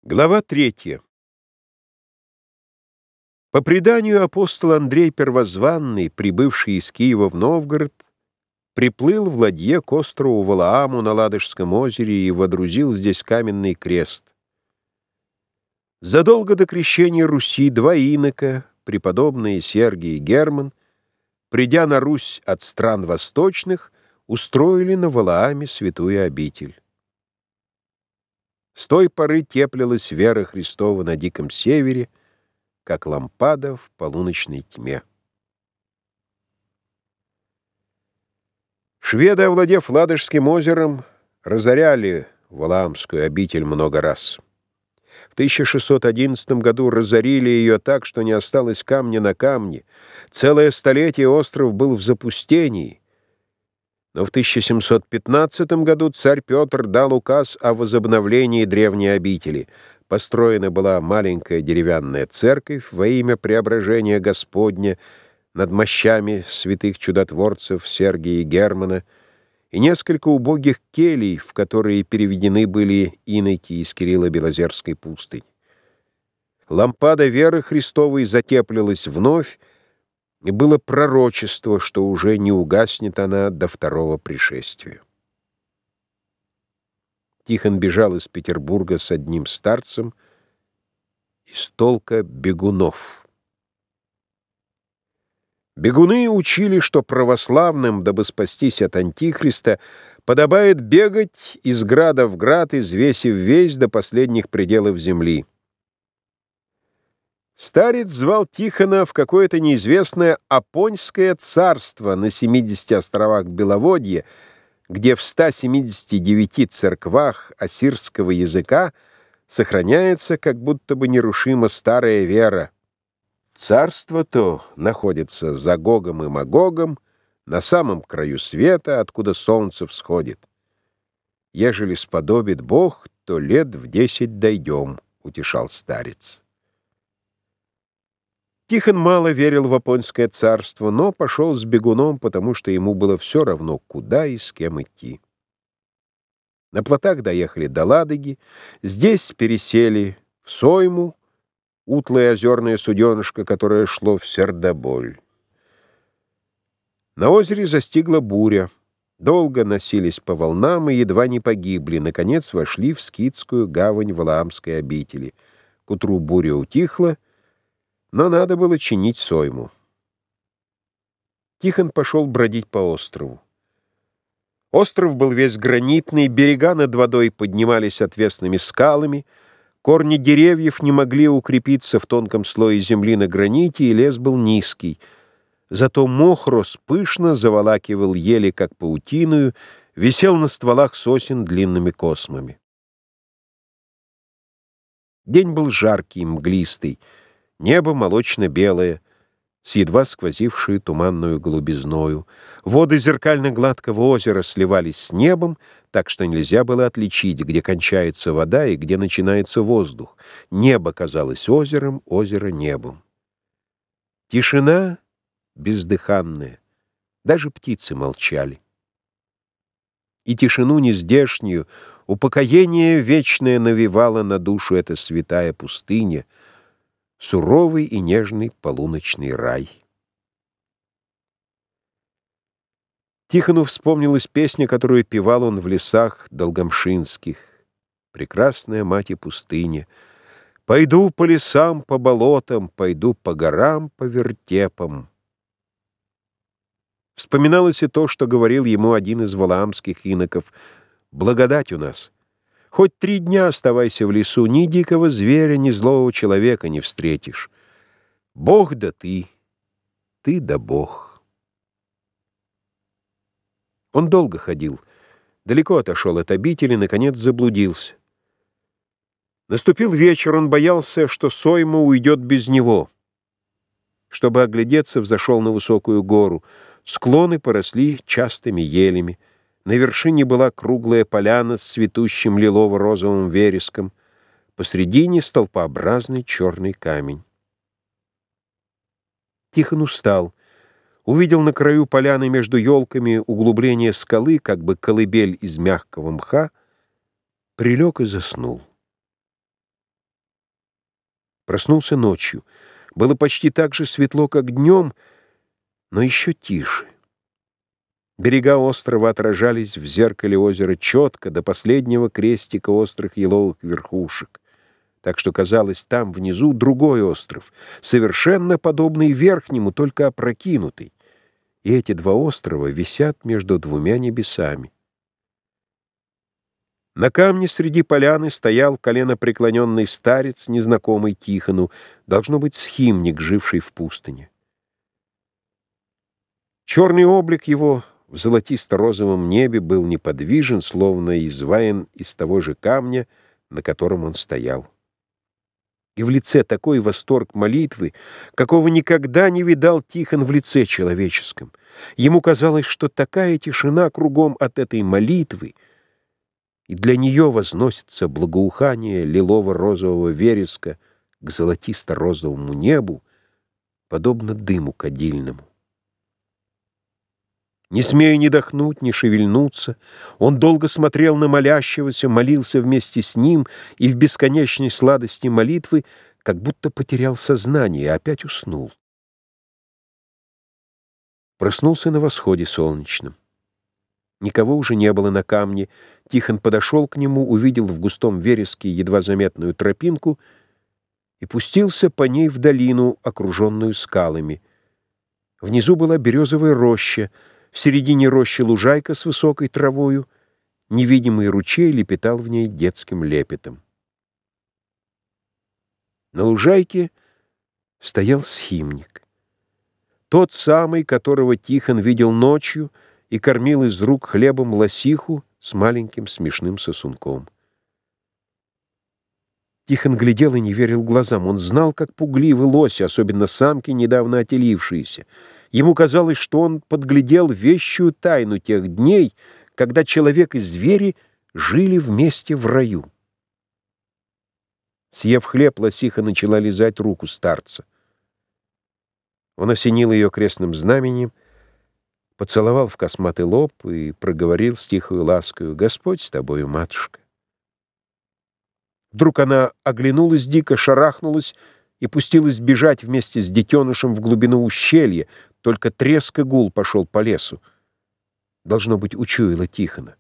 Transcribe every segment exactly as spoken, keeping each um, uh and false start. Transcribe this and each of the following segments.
Глава третья. По преданию, апостол Андрей Первозванный, прибывший из Киева в Новгород, приплыл в ладье к острову Валааму на Ладожском озере и водрузил здесь каменный крест. Задолго до крещения Руси два инока, преподобные Сергий и Герман, придя на Русь от стран восточных, устроили на Валааме святую обитель. С той поры теплилась вера Христова на диком севере, как лампада в полуночной тьме. Шведы, овладев Ладожским озером, разоряли Валаамскую обитель много раз. В тысяча шестьсот одиннадцатом году разорили ее так, что не осталось камня на камне. Целое столетие остров был в запустении. Но в тысяча семьсот пятнадцатом году царь Петр дал указ о возобновлении древней обители. Построена была маленькая деревянная церковь во имя преображения Господня над мощами святых чудотворцев Сергия и Германа и несколько убогих келий, в которые переведены были иноки из Кирилло-Белозерской пустыни. Лампада веры Христовой затеплилась вновь, и было пророчество, что уже не угаснет она до второго пришествия. Тихон бежал из Петербурга с одним старцем из толка бегунов. Бегуны учили, что православным, дабы спастись от Антихриста, подобает бегать из града в град, извесив весь до последних пределов земли. Старец звал Тихона в какое-то неизвестное Апоньское царство на семидесяти островах Беловодья, где в ста семидесяти девяти церквах ассирского языка сохраняется как будто бы нерушимо старая вера. Царство то находится за Гогом и Магогом, на самом краю света, откуда солнце всходит. Ежели сподобит Бог, то лет в десять дойдем, — утешал старец. Тихон мало верил в Апоньское царство, но пошел с бегуном, потому что ему было все равно, куда и с кем идти. На плотах доехали до Ладоги, здесь пересели в Сойму, утлое озерное суденышко, которое шло в Сердоболь. На озере застигла буря. Долго носились по волнам и едва не погибли. Наконец вошли в скитскую гавань Валаамской обители. К утру буря утихла, но надо было чинить Сойму. Тихон пошел бродить по острову. Остров был весь гранитный, берега над водой поднимались отвесными скалами, корни деревьев не могли укрепиться в тонком слое земли на граните, и лес был низкий. Зато мох рос пышно, заволакивал ели, как паутиную, висел на стволах сосен длинными космами. День был жаркий, мглистый, небо молочно-белое, с едва сквозившей туманную голубизною. Воды зеркально-гладкого озера сливались с небом, так что нельзя было отличить, где кончается вода и где начинается воздух. Небо казалось озером, озеро — небом. Тишина бездыханная, даже птицы молчали. И тишину нездешнюю, упокоение вечное навевала на душу эта святая пустыня, суровый и нежный полуночный рай. Тихону вспомнилась песня, которую певал он в лесах долгомшинских. «Прекрасная мать и пустыня, пойду по лесам, по болотам, пойду по горам, по вертепам». Вспоминалось и то, что говорил ему один из валаамских иноков: «Благодать у нас. Хоть три дня оставайся в лесу, ни дикого зверя, ни злого человека не встретишь. Бог да ты, ты да Бог». Он долго ходил, далеко отошел от обители, наконец заблудился. Наступил вечер, он боялся, что Сойма уйдет без него. Чтобы оглядеться, взошел на высокую гору. Склоны поросли частыми елями. На вершине была круглая поляна с цветущим лилово-розовым вереском. Посредине столпообразный черный камень. Тихон устал. Увидел на краю поляны между елками углубление скалы, как бы колыбель из мягкого мха, прилег и заснул. Проснулся ночью. Было почти так же светло, как днем, но еще тише. Берега острова отражались в зеркале озера четко до последнего крестика острых еловых верхушек, так что казалось, там внизу другой остров, совершенно подобный верхнему, только опрокинутый, и эти два острова висят между двумя небесами. На камне среди поляны стоял коленопреклоненный старец, незнакомый Тихону, должно быть, схимник, живший в пустыне. Черный облик его в золотисто-розовом небе был неподвижен, словно изваян из того же камня, на котором он стоял. И в лице такой восторг молитвы, какого никогда не видал Тихон в лице человеческом. Ему казалось, что такая тишина кругом от этой молитвы, и для нее возносится благоухание лилово-розового вереска к золотисто-розовому небу, подобно дыму кадильному. Не смея ни дохнуть, ни шевельнуться, он долго смотрел на молящегося, молился вместе с ним и в бесконечной сладости молитвы как будто потерял сознание и опять уснул. Проснулся на восходе солнечном. Никого уже не было на камне. Тихон подошел к нему, увидел в густом вереске едва заметную тропинку и пустился по ней в долину, окруженную скалами. Внизу была березовая роща, в середине рощи лужайка с высокой травою, невидимый ручей лепетал в ней детским лепетом. На лужайке стоял схимник, тот самый, которого Тихон видел ночью и кормил из рук хлебом лосиху с маленьким смешным сосунком. Тихон глядел и не верил глазам. Он знал, как пугливы лоси, особенно самки, недавно отелившиеся. Ему казалось, что он подглядел вещую тайну тех дней, когда человек и звери жили вместе в раю. Съев хлеб, лосиха начала лизать руку старца. Он осенил ее крестным знаменем, поцеловал в косматый лоб и проговорил с тихою ласкою: «Господь с тобою, матушка». Вдруг она оглянулась дико, шарахнулась и пустилась бежать вместе с детенышем в глубину ущелья, только треск и гул пошел по лесу. Должно быть, учуяла Тихона.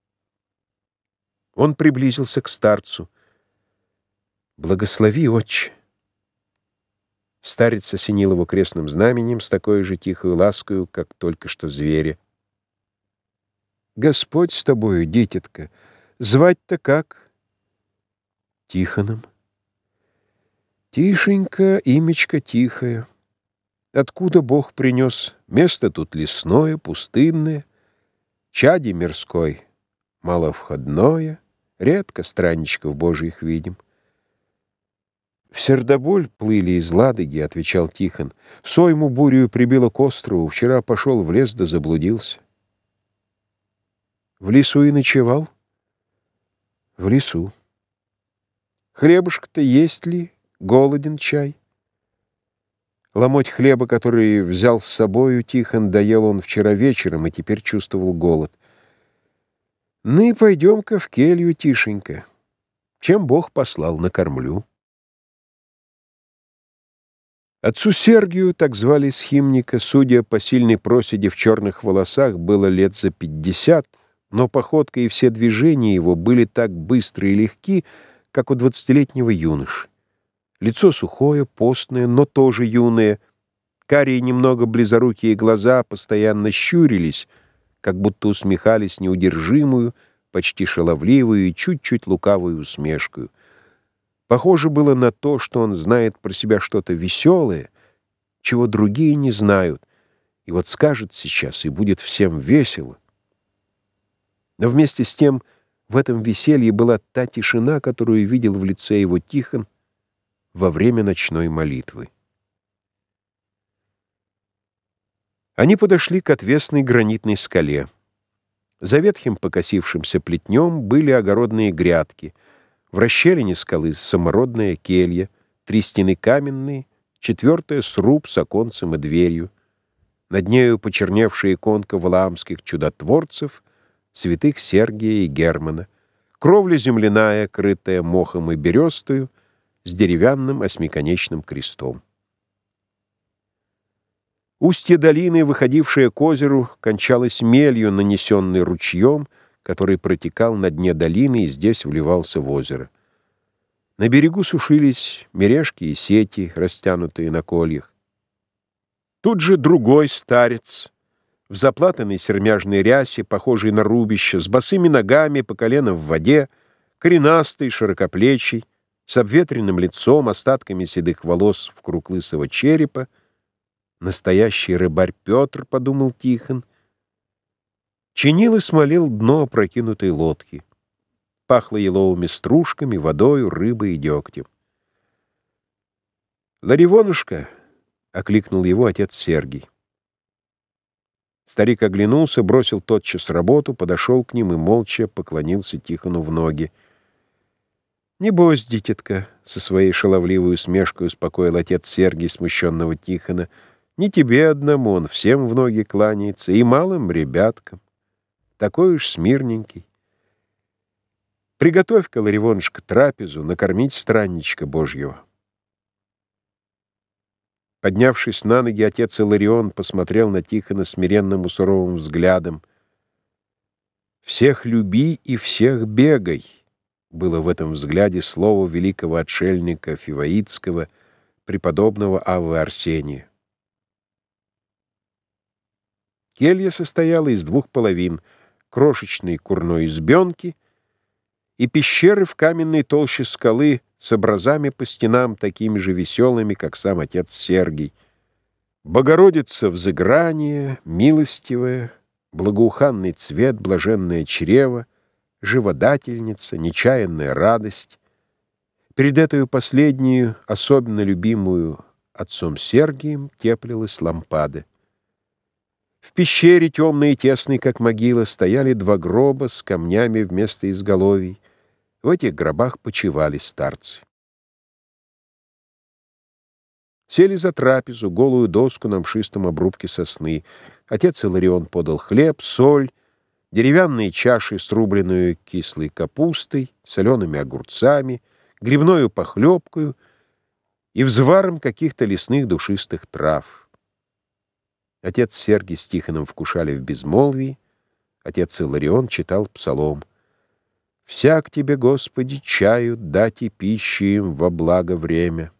Он приблизился к старцу. «Благослови, отче». Старец осенил его крестным знаменем с такой же тихой ласкою, как только что зверя. «Господь с тобою, дитятка, звать-то как?» «Тихоном». «Тишенько, имечко тихое. Откуда Бог принес? Место тут лесное, пустынное, чади мирской, маловходное, редко странничков Божьих видим». «В Сердоболь плыли из Ладоги», — отвечал Тихон. «Сойму бурью прибило к острову, вчера пошел в лес да заблудился». «В лесу и ночевал?» «В лесу». «Хлебушка-то есть ли? Голоден чай?» Ломоть хлеба, который взял с собою Тихон, доел он вчера вечером и теперь чувствовал голод. «Ну и пойдем-ка в келью, Тишенька. Чем Бог послал, накормлю». Отцу Сергию, так звали схимника, судя по сильной проседи в черных волосах, было лет за пятьдесят, но походка и все движения его были так быстры и легки, как у двадцатилетнего юноши. Лицо сухое, постное, но тоже юное. Карие немного близорукие глаза постоянно щурились, как будто усмехались неудержимую, почти шаловливую и чуть-чуть лукавую усмешкою. Похоже было на то, что он знает про себя что-то веселое, чего другие не знают, и вот скажет сейчас, и будет всем весело. Но вместе с тем в этом веселье была та тишина, которую видел в лице его Тихон во время ночной молитвы. Они подошли к отвесной гранитной скале. За ветхим покосившимся плетнем были огородные грядки. В расщелине скалы самородная келья, три стены каменные, четвертая сруб с оконцем и дверью. Над нею почерневшая иконка валаамских чудотворцев, святых Сергия и Германа. Кровля земляная, крытая мохом и берестою, с деревянным осьмиконечным крестом. Устье долины, выходившее к озеру, кончалось мелью, нанесенной ручьем, который протекал на дне долины и здесь вливался в озеро. На берегу сушились мережки и сети, растянутые на кольях. Тут же другой старец, в заплатанной сермяжной рясе, похожей на рубище, с босыми ногами по колено в воде, коренастый, широкоплечий, с обветренным лицом, остатками седых волос вкруг лысого черепа. Настоящий рыбарь Петр, — подумал Тихон, чинил и смолил дно опрокинутой лодки. Пахло еловыми стружками, водою, рыбой и дегтем. «Ларивонушка!» — окликнул его отец Сергий. Старик оглянулся, бросил тотчас работу, подошел к ним и молча поклонился Тихону в ноги. «Небось, дитятка!» — со своей шаловливой усмешкой успокоил отец Сергий смущенного Тихона. «Не тебе одному, он всем в ноги кланяется, и малым ребяткам. Такой уж смирненький. Приготовь-ка, Ларивонушка, трапезу, накормить странничка Божьего». Поднявшись на ноги, отец Иларион посмотрел на Тихона смиренным и суровым взглядом. «Всех люби и всех бегай» было в этом взгляде слово великого отшельника Фиваитского, преподобного Аввы Арсения. Келья состояла из двух половин — крошечной курной избенки и пещеры в каменной толще скалы с образами по стенам, такими же веселыми, как сам отец Сергий. Богородица взыграние, милостивая, благоуханный цвет, блаженное чрево, живодательница, нечаянная радость. Перед этой последнюю, особенно любимую отцом Сергием, теплилась лампада. В пещере, темной и тесной, как могила, стояли два гроба с камнями вместо изголовий. В этих гробах почивали старцы. Сели за трапезу, голую доску на мшистом обрубке сосны. Отец Иларион подал хлеб, соль, деревянные чаши с рубленную кислой капустой, солеными огурцами, грибною похлебкою и взваром каких-то лесных душистых трав. Отец Сергий с Тихоном вкушали в безмолвии, отец Иларион читал псалом. «Всяк тебе, Господи, чаю, дать и пищи им во благо время».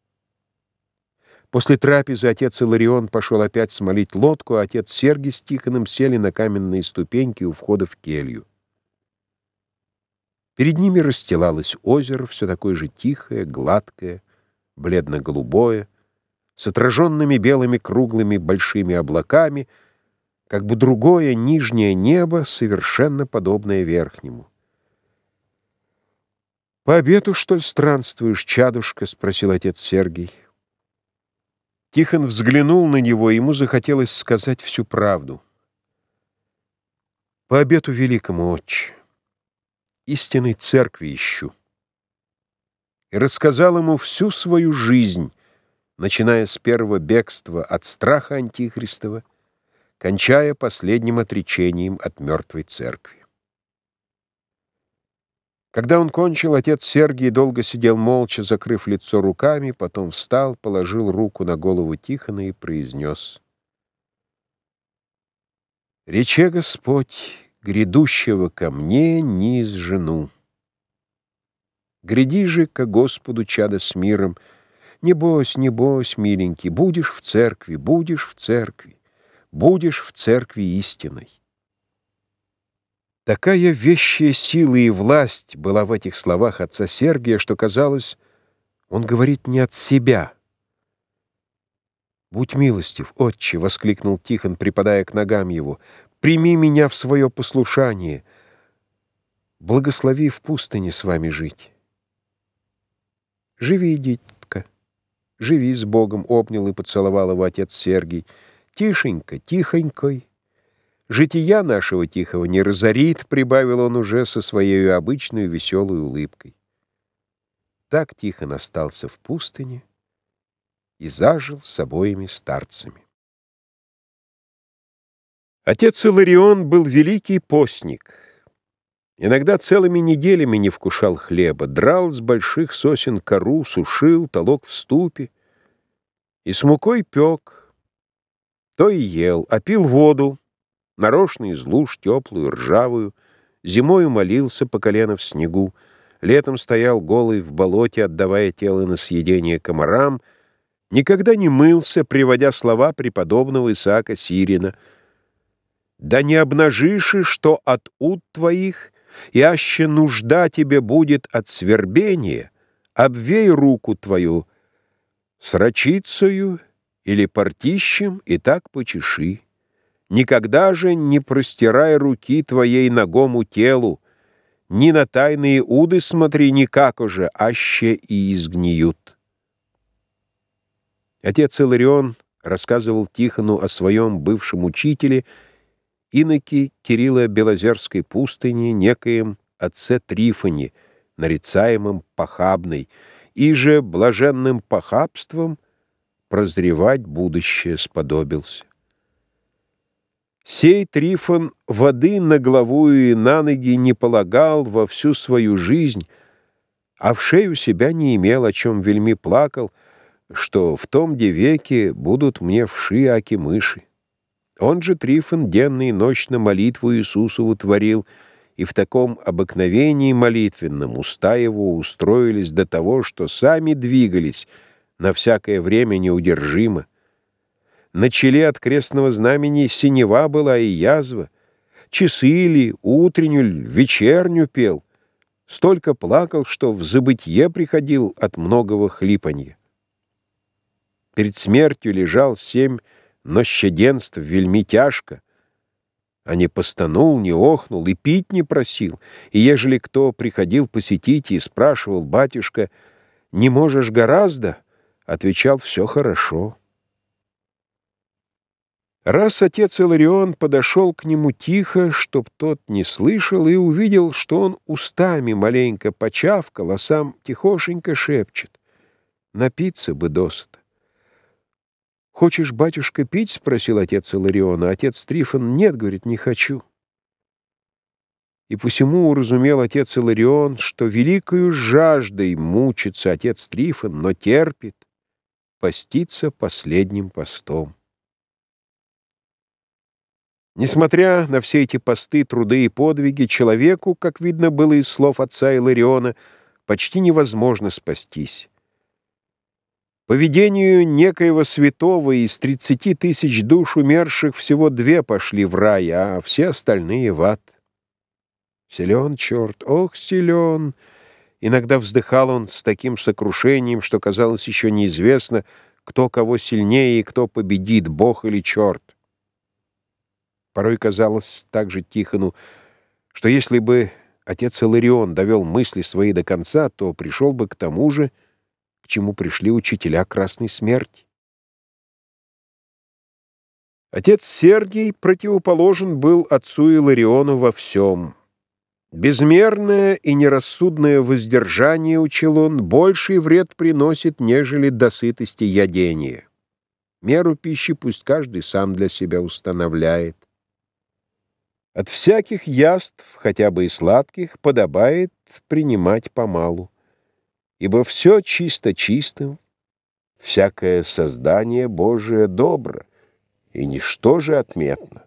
После трапезы отец Иларион пошел опять смолить лодку, а отец Сергий с Тихоном сели на каменные ступеньки у входа в келью. Перед ними расстилалось озеро, все такое же тихое, гладкое, бледно-голубое, с отраженными белыми круглыми большими облаками, как бы другое нижнее небо, совершенно подобное верхнему. «По обету, что ли, странствуешь, чадушка?» — спросил отец Сергий. Тихон взглянул на него, и ему захотелось сказать всю правду. «По обету великому, отче, истинной церкви ищу». И рассказал ему всю свою жизнь, начиная с первого бегства от страха антихристова, кончая последним отречением от мертвой церкви. Когда он кончил, отец Сергий долго сидел молча, закрыв лицо руками, потом встал, положил руку на голову Тихона и произнес: «Рече Господь, грядущего ко мне низ жену. Гряди же ко Господу, чадо с миром. Небось, небось, миленький, будешь в церкви, будешь в церкви, будешь в церкви истинной». Такая вещая сила и власть была в этих словах отца Сергия, что казалось, он говорит не от себя. «Будь милостив, отче!» — воскликнул Тихон, припадая к ногам его. «Прими меня в свое послушание. Благослови в пустыне с вами жить». «Живи, дитятка, живи с Богом!» — обнял и поцеловал его отец Сергий. «Тишенько, тихонькой. Жития нашего тихого не разорит», — прибавил он уже со своей обычной веселой улыбкой. Так Тихон остался в пустыне и зажил с обоими старцами. Отец Иларион был великий постник, Иногда целыми неделями не вкушал хлеба, драл с больших сосен кору, сушил, толок в ступе и с мукой пек, то и ел, а пил воду, нарочно из луж, теплую, ржавую, зимою молился по колено в снегу, летом стоял голый в болоте, отдавая тело на съедение комарам, никогда не мылся, приводя слова преподобного Исаака Сирина: «Да не обнажишь, что от уд твоих, и аще нужда тебе будет от свербения, обвей руку твою срочицею или портищем, и так почеши. Никогда же не простирай руки твоей нагому телу, ни на тайные уды смотри, никак уже, аще и изгниют». Отец Иларион рассказывал Тихону о своем бывшем учителе, иноке Кирилла Белозерской пустыни, некоем отце Трифоне, нарицаемом похабной, и же блаженным похабством прозревать будущее сподобился. Сей Трифон воды на главу и на ноги не полагал во всю свою жизнь, а в шею себя не имел, о чем вельми плакал, что в том де веке будут мне вши аки мыши. Он же, Трифон, денно и ночно молитву Иисусову творил, и в таком обыкновении молитвенном уста его устроились до того, что сами двигались на всякое время неудержимо. На челе от крестного знамени синева была и язва, часы ли, утреннюю ль, вечерню пел, столько плакал, что в забытье приходил от многого хлипанья. Перед смертью лежал семь нощаденств вельми тяжко, а не постанул, не охнул и пить не просил, и ежели кто приходил посетить и спрашивал: «Батюшка, не можешь гораздо?» отвечал: «Все хорошо». Раз отец Иларион подошел к нему тихо, чтоб тот не слышал, и увидел, что он устами маленько почавкал, а сам тихошенько шепчет: «Напиться бы досыта». «Хочешь, батюшка, пить?» — спросил отец Иларион, а отец Трифон: «Нет, — говорит, — не хочу». И посему уразумел отец Иларион, что великою жаждой мучится отец Трифон, но терпит, постится последним постом. Несмотря на все эти посты, труды и подвиги, человеку, как видно было из слов отца Илариона, почти невозможно спастись. По видению некоего святого из тридцати тысяч душ умерших всего две пошли в рай, а все остальные в ад. Силен черт, ох, силен! Иногда вздыхал он с таким сокрушением, что казалось еще неизвестно, кто кого сильнее и кто победит, Бог или черт. Порой казалось также Тихону, что если бы отец Иларион довел мысли свои до конца, то пришел бы к тому же, к чему пришли учителя Красной Смерти. Отец Сергий противоположен был отцу Илариону во всем. Безмерное и нерассудное воздержание, учил он, больший вред приносит, нежели до сытости ядение. Меру пищи пусть каждый сам для себя устанавливает. От всяких яств, хотя бы и сладких, подобает принимать помалу, ибо все чисто чистым, всякое создание Божие добро, и ничто же отметно.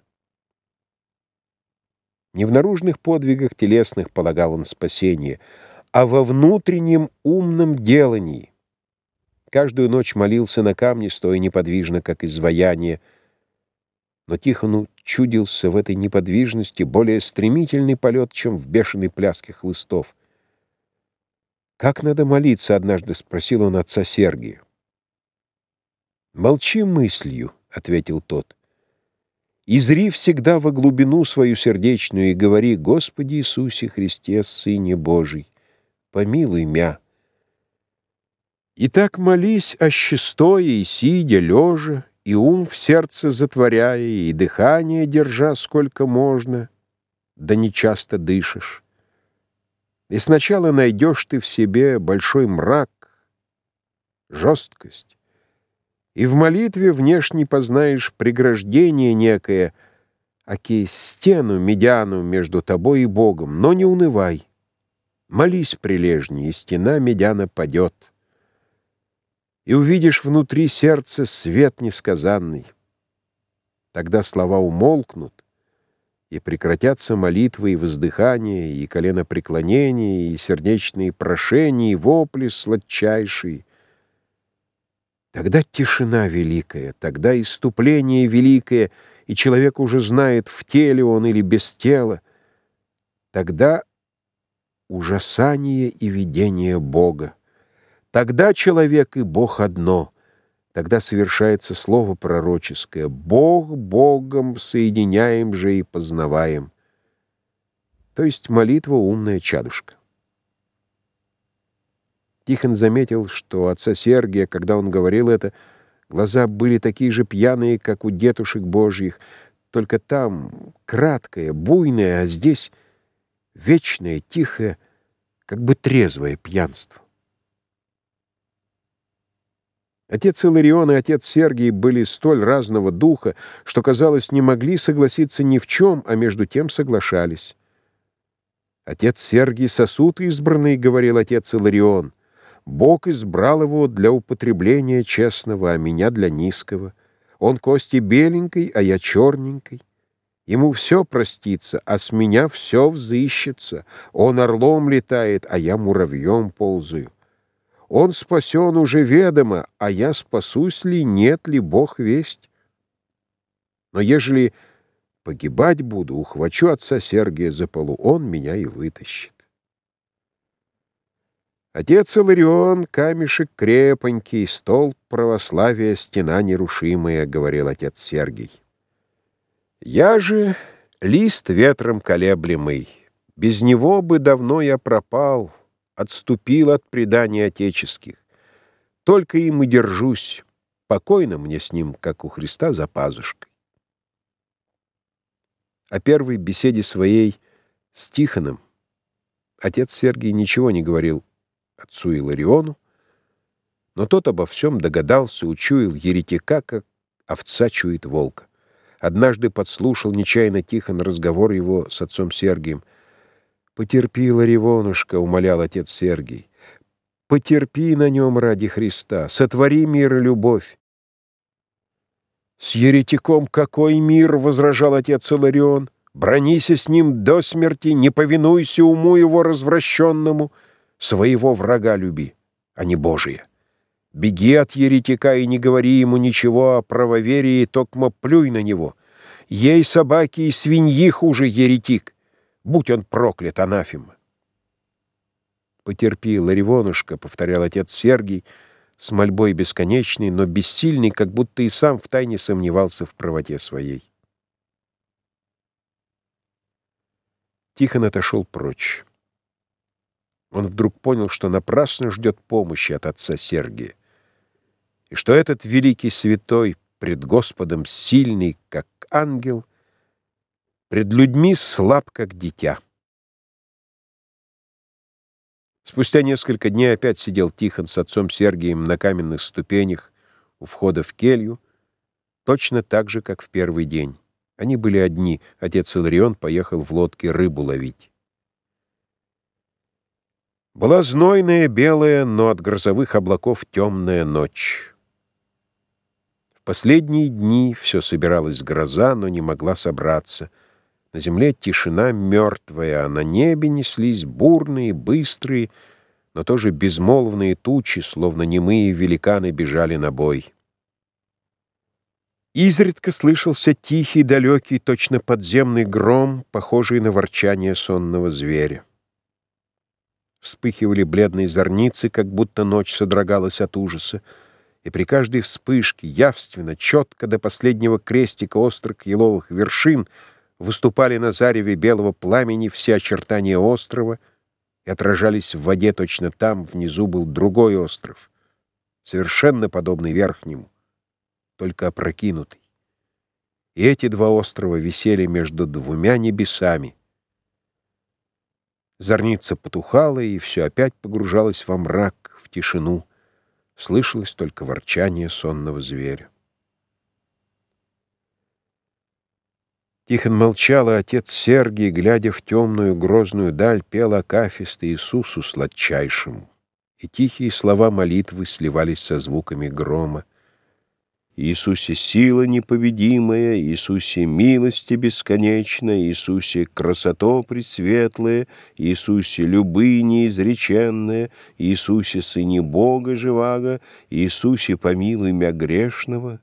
Не в наружных подвигах телесных полагал он спасение, а во внутреннем умном делании. Каждую ночь молился на камне, стоя неподвижно, как изваяние, но Тихону чудился в этой неподвижности более стремительный полет, чем в бешеной пляске хлыстов. «Как надо молиться?» — однажды спросил он отца Сергия. «Молчи мыслью», — ответил тот. «И зри всегда во глубину свою сердечную и говори: Господи Иисусе Христе, Сыне Божий, помилуй мя». И так молись, аще стоя и сидя, лежа, и ум в сердце затворяя, и дыхание держа сколько можно, да не часто дышишь. И сначала найдешь ты в себе большой мрак, жесткость, и в молитве внешне познаешь преграждение некое, аки стену медяну между тобой и Богом, но не унывай. Молись прилежнее, и стена медяна падет. И увидишь внутри сердца свет несказанный. Тогда слова умолкнут, и прекратятся молитвы и воздыхания, и коленопреклонения, и сердечные прошения, и вопли сладчайшие. Тогда тишина великая, тогда исступление великое, и человек уже знает, в теле он или без тела. Тогда ужасание и видение Бога. Тогда человек и Бог одно. Тогда совершается слово пророческое: «Бог Богом соединяем же и познаваем». То есть молитва умная чадушка. Тихон заметил, что у отца Сергия, когда он говорил это, глаза были такие же пьяные, как у детушек Божьих, только там краткое, буйное, а здесь вечное, тихое, как бы трезвое пьянство. Отец Иларион и отец Сергий были столь разного духа, что, казалось, не могли согласиться ни в чем, а между тем соглашались. «Отец Сергий — сосуд избранный, — говорил отец Иларион. Бог избрал его для употребления честного, а меня для низкого. Он кости беленькой, а я черненькой. Ему все простится, а с меня все взыщется. Он орлом летает, а я муравьем ползаю. Он спасен уже ведомо, а я спасусь ли, нет ли, Бог весть. Но ежели погибать буду, ухвачу отца Сергия за полу, он меня и вытащит». Отец Иларион — камешек крепонький, столб православия, стена нерушимая, — говорил отец Сергий. Я же лист ветром колеблемый, без него бы давно я пропал, отступил от преданий отеческих. Только им и держусь, покойно мне с ним, как у Христа за пазушкой. О первой беседе своей с Тихоном отец Сергий ничего не говорил отцу Илариону, но тот обо всем догадался, учуял еретика, как овца чует волка. Однажды подслушал нечаянно Тихон разговор его с отцом Сергием. «Потерпи, Ларивонушка, — умолял отец Сергий, — потерпи на нем ради Христа, сотвори мир и любовь». «С еретиком какой мир? — возражал отец Иларион. — Бронися с ним до смерти, не повинуйся уму его развращенному, своего врага люби, а не Божия. Беги от еретика и не говори ему ничего о правоверии, токмо плюй на него. Ей собаки и свиньи хуже еретик, будь он проклят, анафема». «Потерпи, Ларивонушка, — повторял отец Сергий с мольбой бесконечной, но бессильный, как будто и сам втайне сомневался в правоте своей». Тихон отошел прочь. Он вдруг понял, что напрасно ждет помощи от отца Сергия, и что этот великий святой пред Господом сильный, как ангел, пред людьми слаб, как дитя. Спустя несколько дней опять сидел Тихон с отцом Сергием на каменных ступенях у входа в келью, точно так же, как в первый день. Они были одни, отец Иларион поехал в лодке рыбу ловить. Была знойная, белая, но от грозовых облаков темная ночь. В последние дни все собиралась гроза, но не могла собраться. На земле тишина мертвая, а на небе неслись бурные, быстрые, но тоже безмолвные тучи, словно немые великаны бежали на бой. Изредка слышался тихий, далекий, точно подземный гром, похожий на ворчание сонного зверя. Вспыхивали бледные зорницы, как будто ночь содрогалась от ужаса, и при каждой вспышке явственно, четко до последнего крестика острых еловых вершин выступали на зареве белого пламени все очертания острова и отражались в воде. Точно там внизу был другой остров, совершенно подобный верхнему, только опрокинутый. И эти два острова висели между двумя небесами. Зорница потухала, и все опять погружалось во мрак, в тишину. Слышалось только ворчание сонного зверя. Тихон молчал, а отец Сергий, глядя в темную грозную даль, пел акафист Иисусу сладчайшему, и тихие слова молитвы сливались со звуками грома. Иисусе, сила непобедимая, Иисусе, милости бесконечная, Иисусе, красото пресветлая, Иисусе, любы неизреченная, Иисусе, Сыне Бога живаго, Иисусе, помилуй мя грешного.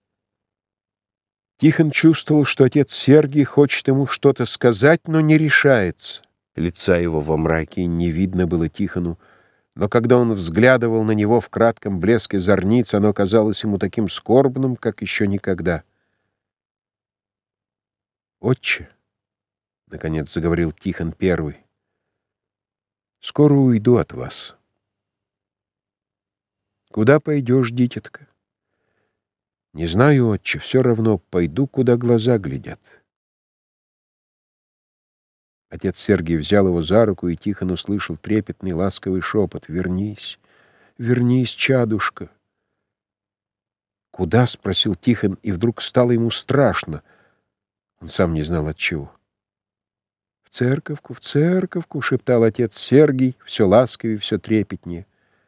Тихон чувствовал, что отец Сергий хочет ему что-то сказать, но не решается. Лица его во мраке не видно было Тихону, но когда он взглядывал на него в кратком блеске зорниц, оно казалось ему таким скорбным, как еще никогда. «Отче», — наконец заговорил Тихон первый, — «скоро уйду от вас». «Куда пойдешь, дитятка?» «Не знаю, отче, все равно пойду, куда глаза глядят». Отец Сергий взял его за руку, и Тихон услышал трепетный ласковый шепот: «Вернись, вернись, чадушка». «Куда?» — спросил Тихон, и вдруг стало ему страшно. Он сам не знал от чего. «В церковку, в церковку!» — шептал отец Сергий, все ласковее, все трепетнее.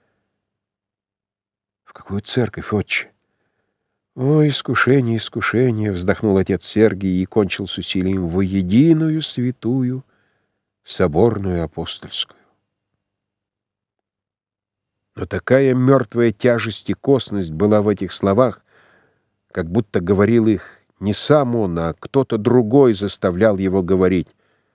«В какую церковь, отче?» «Ой, искушение, искушение!» — вздохнул отец Сергий и кончил с усилием: «во единую святую соборную апостольскую». Но такая мертвая тяжесть и косность была в этих словах, как будто говорил их не сам он, а кто-то другой заставлял его говорить.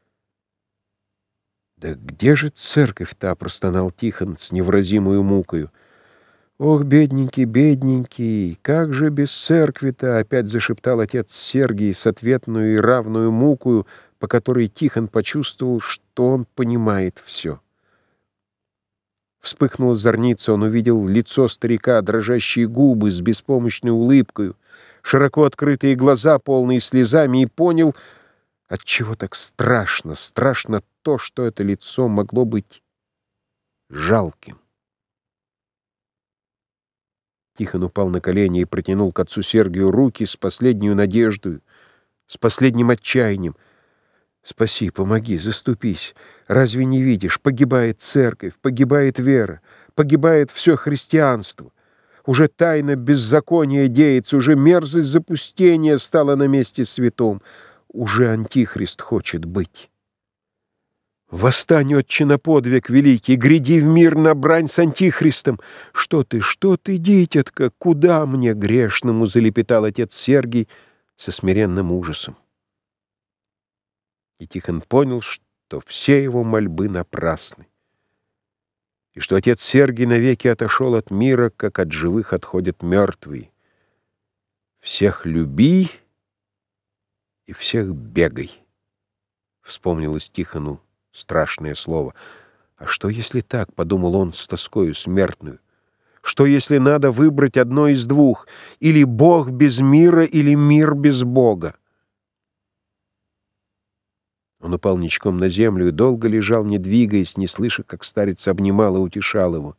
«Да где же церковь-то?» — простонал Тихон с невыразимою мукою. «Ох, бедненький, бедненький, как же без церкви-то?» — опять зашептал отец Сергий с ответную и равную мукою, по которой Тихон почувствовал, что он понимает все. Вспыхнула зорница, он увидел лицо старика, дрожащие губы с беспомощной улыбкою, широко открытые глаза, полные слезами, и понял, отчего так страшно, страшно то, что это лицо могло быть жалким. Тихон упал на колени и протянул к отцу Сергию руки с последней надеждой, с последним отчаянием. «Спаси, помоги, заступись. Разве не видишь? Погибает церковь, погибает вера, погибает все христианство. Уже тайна беззакония деется, уже мерзость запустения стала на месте святом. Уже антихрист хочет быть. Восстань, отче, на подвиг великий, гряди в мир на брань с антихристом. Что ты, что ты, дитятка, куда мне грешному?» — залепетал отец Сергий со смиренным ужасом. И Тихон понял, что все его мольбы напрасны, и что отец Сергий навеки отошел от мира, как от живых отходят мертвые. «Всех люби и всех бегай», — вспомнилось Тихону страшное слово. «А что, если так?» — подумал он с тоскою смертную. «Что, если надо выбрать одно из двух? Или Бог без мира, или мир без Бога?» Он упал ничком на землю и долго лежал, не двигаясь, не слыша, как старец обнимал и утешал его.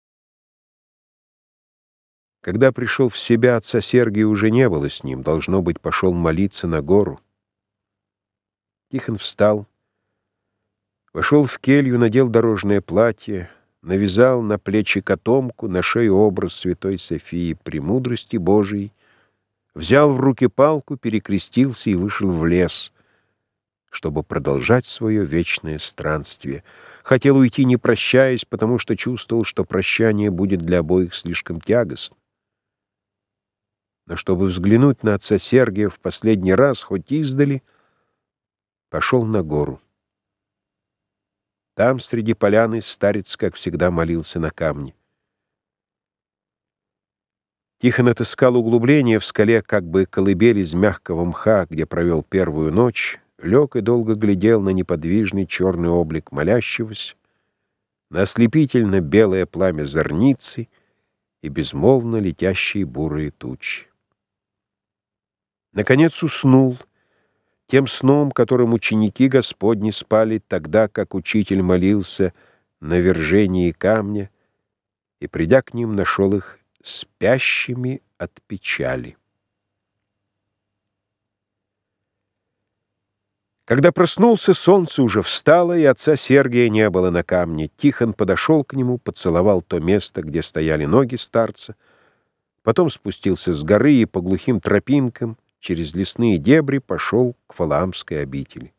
Когда пришел в себя, отца Сергия уже не было с ним, должно быть, пошел молиться на гору. Тихон встал, вошел в келью, надел дорожное платье, навязал на плечи котомку, на шею образ святой Софии, премудрости Божией, взял в руки палку, перекрестился и вышел в лес, чтобы продолжать свое вечное странствие. Хотел уйти, не прощаясь, потому что чувствовал, что прощание будет для обоих слишком тягостно. Но чтобы взглянуть на отца Сергия в последний раз, хоть издали, пошел на гору. Там, среди поляны, старец, как всегда, молился на камне. Тихон отыскал углубление в скале, как бы колыбель из мягкого мха, где провел первую ночь, лег и долго глядел на неподвижный черный облик молящегося, на ослепительно белое пламя зорницы и безмолвно летящие бурые тучи. Наконец уснул тем сном, которым ученики Господни спали тогда, как учитель молился на вержении камня, и, придя к ним, нашел их спящими от печали. Когда проснулся, солнце уже встало, и отца Сергия не было на камне. Тихон подошел к нему, поцеловал то место, где стояли ноги старца, потом спустился с горы и по глухим тропинкам через лесные дебри пошел к Валаамской обители.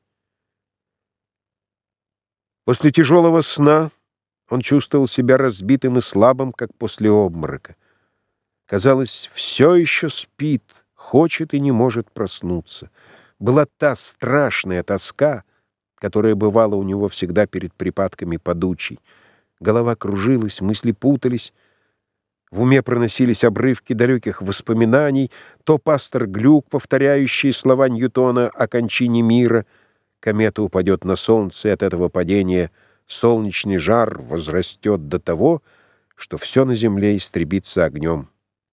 После тяжелого сна он чувствовал себя разбитым и слабым, как после обморока. Казалось, все еще спит, хочет и не может проснуться. Была та страшная тоска, которая бывала у него всегда перед припадками подучий. Голова кружилась, мысли путались, в уме проносились обрывки далеких воспоминаний, то пастор Глюк, повторяющий слова Ньютона о кончине мира: комета упадет на солнце, и от этого падения солнечный жар возрастет до того, что все на земле истребится огнем.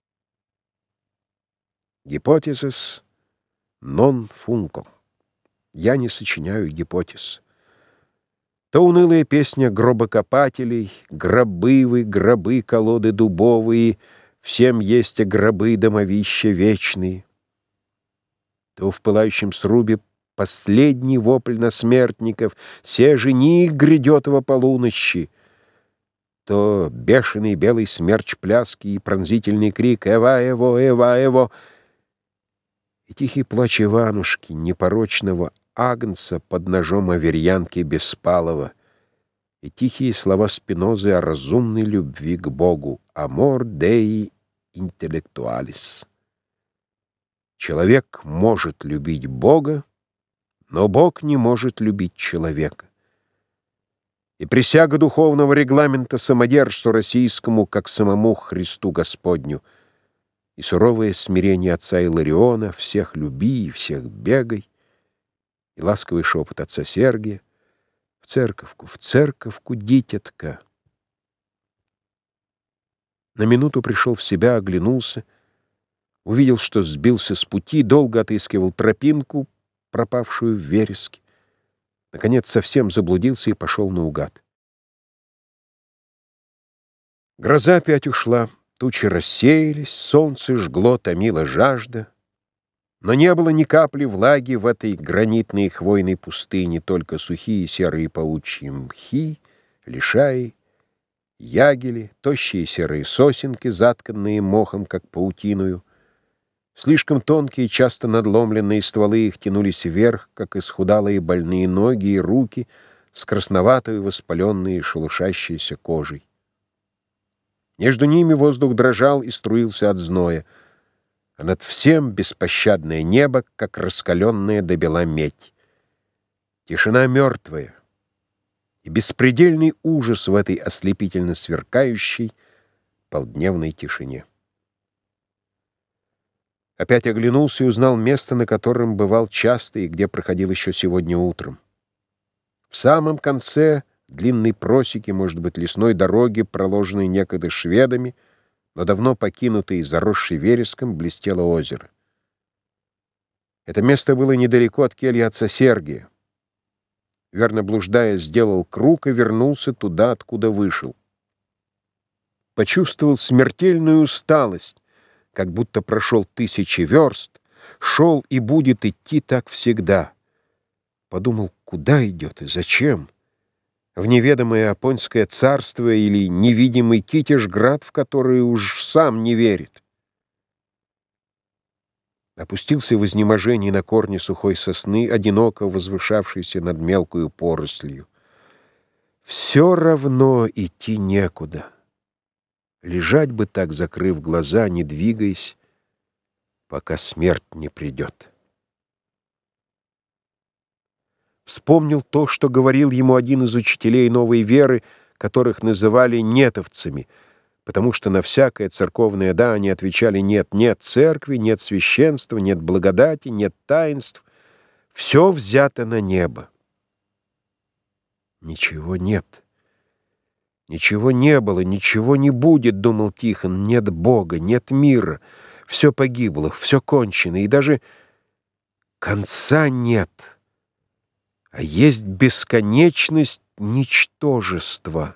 Гипотезис non funco. Я не сочиняю гипотез. То унылая песня гробокопателей: гробы вы, гробы, колоды дубовые, всем есть гробы, домовища вечные. То в пылающем срубе последний вопль на смертников: се жених грядет во полуночи. То бешеный белый смерч пляски и пронзительный крик «Эва его, Эва его!» и тихий плач Иванушки, непорочного агнца под ножом аверьянки Беспалова, и тихие слова Спинозы о разумной любви к Богу «Amor Dei intellectualis». Человек может любить Бога, но Бог не может любить человека. И присяга духовного регламента самодержцу российскому, как самому Христу Господню, и суровое смирение отца Илариона: всех люби и всех бегай, и ласковый шепот отца Сергия: в церковку, в церковку, дитятка. На минуту пришел в себя, оглянулся, увидел, что сбился с пути, долго отыскивал тропинку, пропавшую в вереске. Наконец совсем заблудился и пошел наугад. Гроза опять ушла. Тучи рассеялись, солнце жгло, томила жажда. Но не было ни капли влаги в этой гранитной и хвойной пустыне, только сухие серые паучьи мхи, лишаи, ягели, тощие серые сосенки, затканные мохом, как паутиною. Слишком тонкие, часто надломленные стволы их тянулись вверх, как исхудалые больные ноги и руки с красноватой, воспаленной и шелушащейся кожей. Между ними воздух дрожал и струился от зноя, а над всем беспощадное небо, как раскаленная до бела медь. Тишина мертвая и беспредельный ужас в этой ослепительно сверкающей полдневной тишине. Опять оглянулся и узнал место, на котором бывал часто и где проходил еще сегодня утром. В самом конце длинной просеки, может быть, лесной дороги, проложенной некогда шведами, но давно покинутой и заросшей вереском, блестело озеро. Это место было недалеко от кельи отца Сергия. Верно блуждая, сделал круг и вернулся туда, откуда вышел. Почувствовал смертельную усталость, как будто прошел тысячи верст, шел и будет идти так всегда. Подумал, куда идет и зачем? В неведомое Апонское царство или невидимый Китежград, в который уж сам не верит. Опустился в изнеможении на корне сухой сосны, одиноко возвышавшейся над мелкою порослью. Все равно идти некуда. Лежать бы так, закрыв глаза, не двигаясь, пока смерть не придет. Вспомнил то, что говорил ему один из учителей новой веры, которых называли нетовцами, потому что на всякое церковное «да» они отвечали «нет». Нет церкви, нет священства, нет благодати, нет таинств. Все взято на небо. Ничего нет. Ничего не было, ничего не будет, думал Тихон. Нет Бога, нет мира. Все погибло, все кончено, и даже конца нет. А есть бесконечность ничтожества.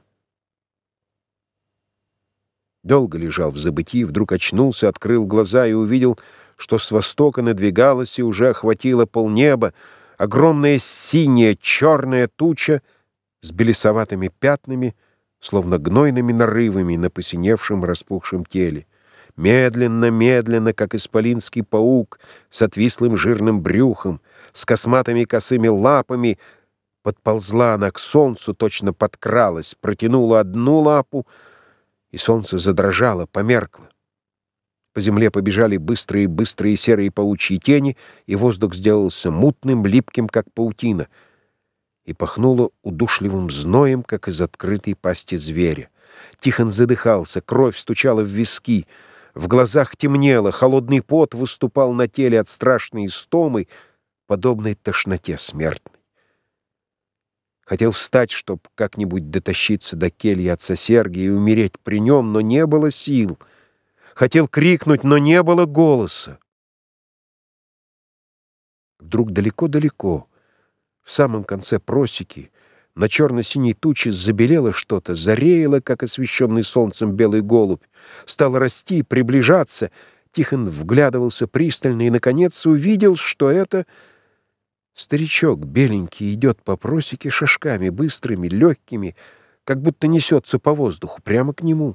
Долго лежал в забытии, вдруг очнулся, открыл глаза и увидел, что с востока надвигалось и уже охватило полнеба, огромная синяя черная туча с белесоватыми пятнами, словно гнойными нарывами на посиневшем распухшем теле. Медленно, медленно, как исполинский паук, с отвислым жирным брюхом, с косматыми косыми лапами, подползла она к солнцу, точно подкралась, протянула одну лапу, и солнце задрожало, померкло. По земле побежали быстрые-быстрые серые паучьи тени, и воздух сделался мутным, липким, как паутина, и пахнуло удушливым зноем, как из открытой пасти зверя. Тихон задыхался, кровь стучала в виски, в глазах темнело, холодный пот выступал на теле от страшной истомы, подобной тошноте смертной. Хотел встать, чтоб как-нибудь дотащиться до кельи отца Сергия и умереть при нем, но не было сил. Хотел крикнуть, но не было голоса. Вдруг далеко-далеко, в самом конце просеки, на черно-синей туче забелело что-то, зареяло, как освещенный солнцем белый голубь, стало расти, приближаться. Тихон вглядывался пристально и, наконец, увидел, что это старичок беленький идет по просеке шажками, быстрыми, легкими, как будто несется по воздуху, прямо к нему.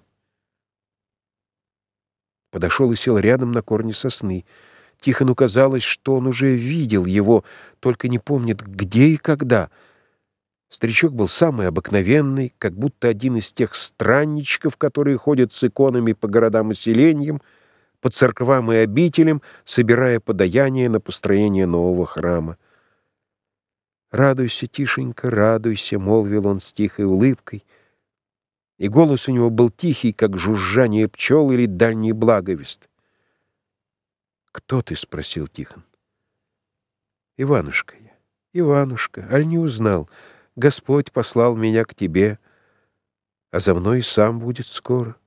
Подошел и сел рядом на корне сосны. Тихону казалось, что он уже видел его, только не помнит, где и когда. Старичок был самый обыкновенный, как будто один из тех странничков, которые ходят с иконами по городам и селениям, по церквам и обителям, собирая подаяние на построение нового храма. «Радуйся, Тишенька, радуйся», — молвил он с тихой улыбкой, и голос у него был тихий, как жужжание пчел или дальний благовест. «Кто ты?» — спросил Тихон. «Иванушка я, Иванушка, аль не узнал? Господь послал меня к тебе, а за мной и сам будет скоро».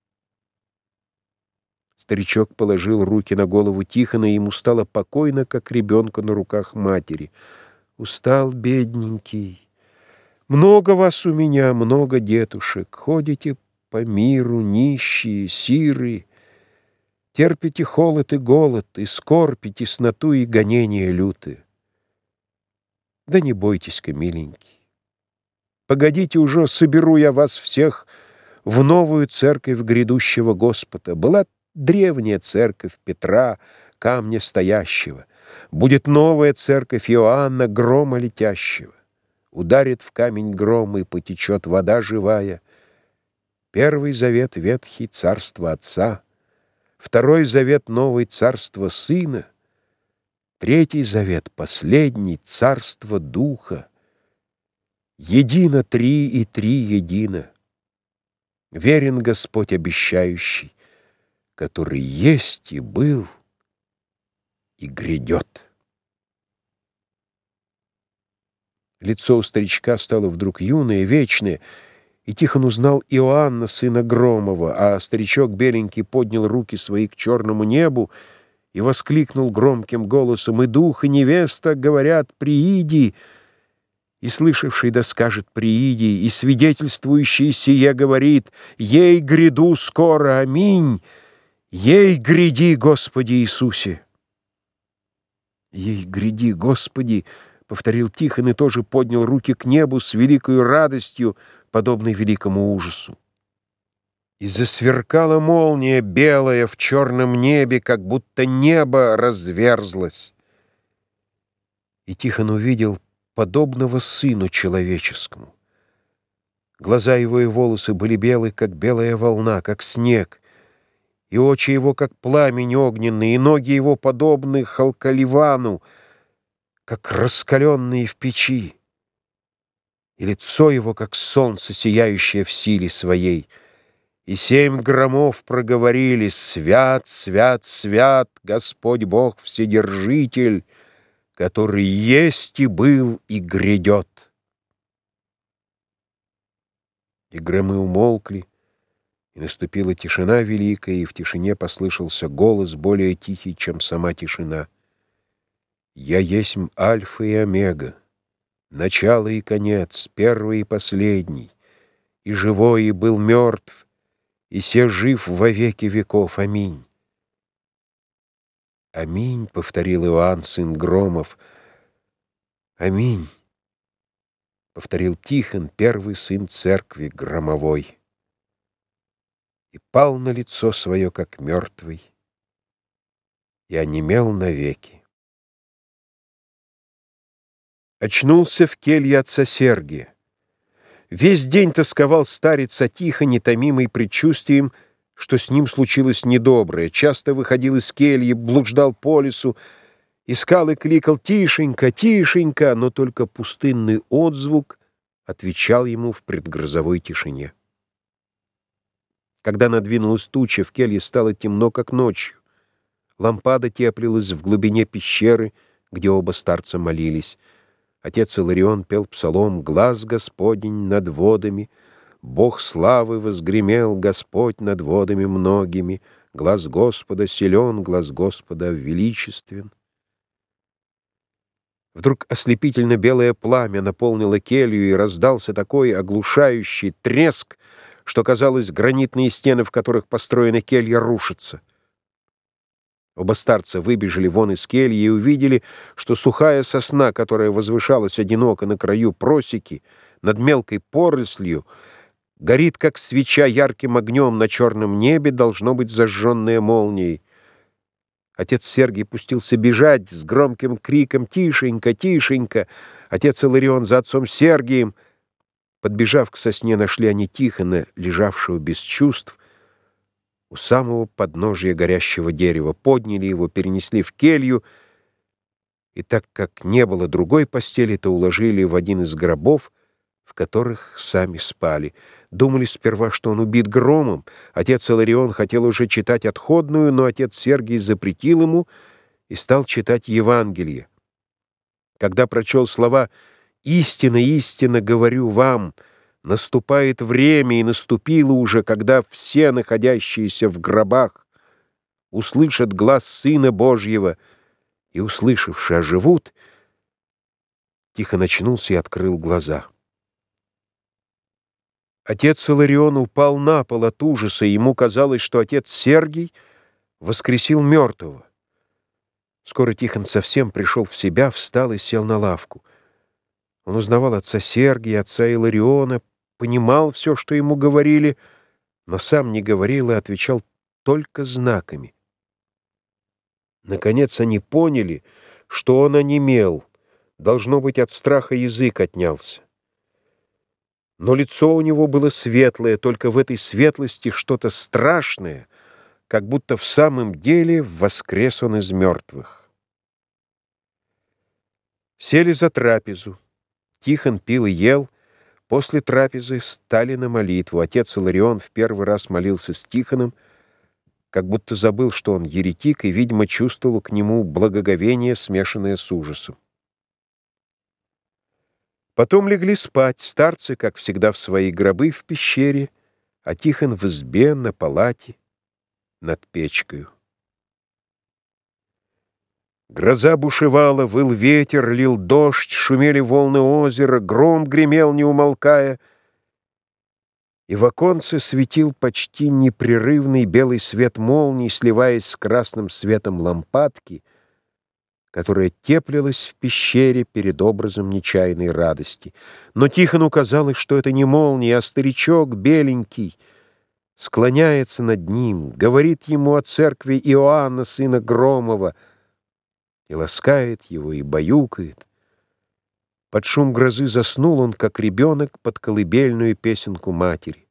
Старичок положил руки на голову Тихона, и ему стало покойно, как ребенку на руках матери. «Устал, бедненький. Много вас у меня, много детушек. Ходите по миру, нищие, сирые. Терпите холод и голод, и скорбь, и тесноту, и гонения лютые. Да не бойтесь-ка, миленький. Погодите уже, соберу я вас всех в новую церковь грядущего Господа. Была древняя церковь Петра, камня стоящего. Будет новая церковь Иоанна, грома летящего. Ударит в камень гром, и потечет вода живая. Первый завет ветхий — царство Отца, второй завет новый — царство Сына, третий завет последний — царство Духа. Едино три и три едино. Верен Господь обещающий, который есть и был и грядет». Лицо у старичка стало вдруг юное, вечное, и Тихон узнал Иоанна, сына Громова, а старичок беленький поднял руки свои к черному небу и воскликнул громким голосом: «И дух, и невеста говорят: прииди!» И слышавший да скажет: «Прииди!» И свидетельствующий сие говорит: «Ей гряду скоро! Аминь! Ей гряди, Господи Иисусе!» «Ей гряди, Господи!» — повторил Тихон и тоже поднял руки к небу с великою радостью, подобной великому ужасу. И засверкала молния белая в черном небе, как будто небо разверзлось. И Тихон увидел подобного сыну человеческому. Глаза его и волосы были белы, как белая волна, как снег, и очи его, как пламень огненный, и ноги его подобны халкаливану, как раскаленные в печи, и лицо его, как солнце, сияющее в силе своей. И семь громов проговорили: «Свят, свят, свят, Господь Бог Вседержитель, который есть и был и грядет». И громы умолкли, и наступила тишина великая, и в тишине послышался голос, более тихий, чем сама тишина: «Я есмь Альфа и Омега, начало и конец, первый и последний, и живой, и был мертв, и се жив во веки веков. Аминь». «Аминь», — повторил Иоанн, сын Громов, Аминь, — повторил Тихон, первый сын церкви громовой, и пал на лицо свое, как мертвый, и онемел навеки. Очнулся в келье отца Сергия. Весь день тосковал старец о Тихоне, томимый предчувствием, что с ним случилось недоброе. Часто выходил из кельи, блуждал по лесу, искал и кликал «Тишенько, тишенько!», но только пустынный отзвук отвечал ему в предгрозовой тишине. Когда надвинулась туча, в келье стало темно, как ночью. Лампада теплилась в глубине пещеры, где оба старца молились. Отец Иларион пел псалом «Глаз Господень над водами», «Бог славы возгремел, Господь над водами многими, глаз Господа силен, глаз Господа величествен». Вдруг ослепительно белое пламя наполнило келью, и раздался такой оглушающий треск, что, казалось, гранитные стены, в которых построена келья, рушатся. Оба старца выбежали вон из кельи и увидели, что сухая сосна, которая возвышалась одиноко на краю просеки, над мелкой порослью, горит, как свеча, ярким огнем на черном небе, должно быть зажженная молнией. Отец Сергий пустился бежать с громким криком «Тишенько, тишенько!». Отец Иларион за отцом Сергием. Подбежав к сосне, нашли они Тихона, лежавшего без чувств, у самого подножия горящего дерева, подняли его, перенесли в келью, и так как не было другой постели, то уложили в один из гробов, в которых сами спали. Думали сперва, что он убит громом. Отец Иларион хотел уже читать отходную, но отец Сергий запретил ему и стал читать Евангелие. Когда прочел слова «Истинно, истинно говорю вам», наступает время, и наступило уже, когда все находящиеся в гробах услышат глас Сына Божьего, и, услышавши, оживут, Тихон очнулся и открыл глаза. Отец Иларион упал на пол от ужаса, и ему казалось, что отец Сергий воскресил мертвого. Скоро Тихон совсем пришел в себя, встал и сел на лавку. Он узнавал отца Сергия, отца Илариона, понимал все, что ему говорили, но сам не говорил и отвечал только знаками. Наконец они поняли, что он онемел, должно быть, от страха язык отнялся. Но лицо у него было светлое, только в этой светлости что-то страшное, как будто в самом деле воскрес он из мертвых. Сели за трапезу. Тихон пил и ел. После трапезы стали на молитву. Отец Иларион в первый раз молился с Тихоном, как будто забыл, что он еретик, и, видимо, чувствовал к нему благоговение, смешанное с ужасом. Потом легли спать, старцы, как всегда, в свои гробы в пещере, а Тихон в избе, на палате, над печкою. Гроза бушевала, выл ветер, лил дождь, шумели волны озера, гром гремел, не умолкая, и в оконце светил почти непрерывный белый свет молний, сливаясь с красным светом лампадки, которая теплилась в пещере перед образом нечаянной радости. Но Тихону казалось, что это не молния, а старичок беленький склоняется над ним, говорит ему о церкви Иоанна, сына Громова, и ласкает его, и баюкает. Под шум грозы заснул он, как ребенок, под колыбельную песенку матери.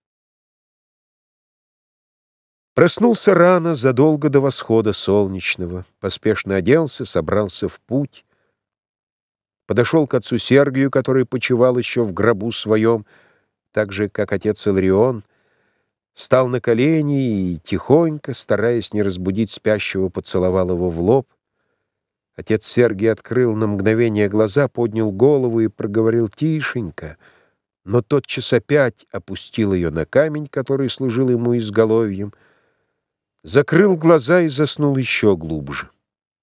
Проснулся рано, задолго до восхода солнечного, поспешно оделся, собрался в путь, подошел к отцу Сергию, который почивал еще в гробу своем, так же, как отец Иларион, стал на колени и тихонько, стараясь не разбудить спящего, поцеловал его в лоб. Отец Сергий открыл на мгновение глаза, поднял голову и проговорил тишенько, но тотчас опять опустил ее на камень, который служил ему изголовьем, закрыл глаза и заснул еще глубже.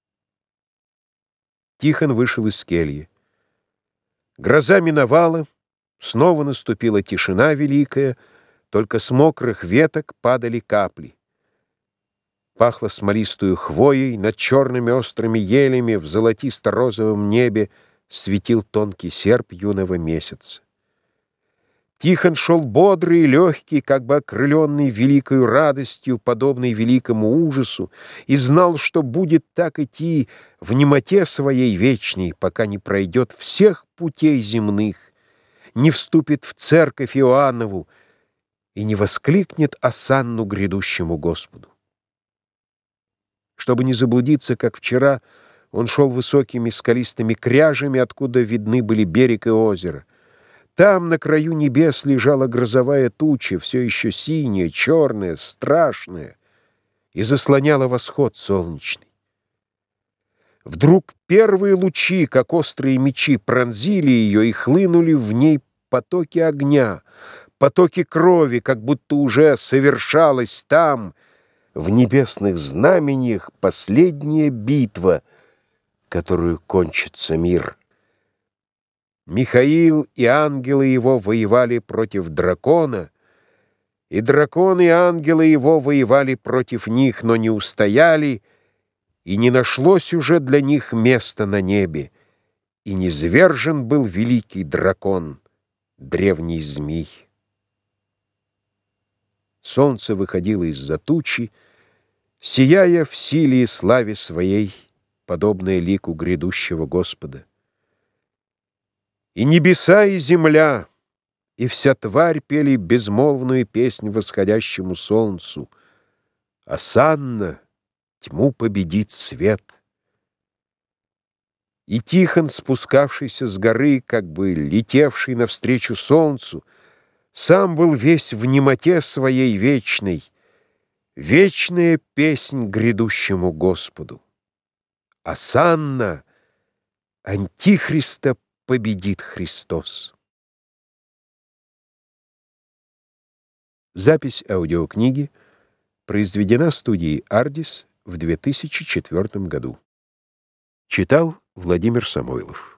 Тихон вышел из кельи. Гроза миновала, снова наступила тишина великая, только с мокрых веток падали капли. Пахло смолистую хвоей, над черными острыми елями в золотисто-розовом небе светил тонкий серп юного месяца. Тихон шел бодрый и легкий, как бы окрыленный великою радостью, подобной великому ужасу, и знал, что будет так идти в немоте своей вечной, пока не пройдет всех путей земных, не вступит в церковь Иоаннову и не воскликнет осанну грядущему Господу. Чтобы не заблудиться, как вчера, он шел высокими скалистыми кряжами, откуда видны были берег и озеро. Там, на краю небес, лежала грозовая туча, все еще синяя, черная, страшная, и заслоняла восход солнечный. Вдруг первые лучи, как острые мечи, пронзили ее и хлынули в ней потоки огня, потоки крови, как будто уже совершалась там, в небесных знамениях, последняя битва, которую кончится мир. Михаил и ангелы его воевали против дракона, и дракон и ангелы его воевали против них, но не устояли, и не нашлось уже для них места на небе, и низвержен был великий дракон, древний змей. Солнце выходило из-за тучи, сияя в силе и славе своей, подобное лику грядущего Господа. И небеса, и земля, и вся тварь пели безмолвную песнь восходящему солнцу. Осанна, тьму победит свет. И Тихон, спускавшийся с горы, как бы летевший навстречу солнцу, сам был весь в немоте своей вечной, вечная песнь грядущему Господу. Осанна, Антихриста победит Христос. Запись аудиокниги произведена студией «Ардис» в две тысячи четвёртом году. Читал Владимир Самойлов.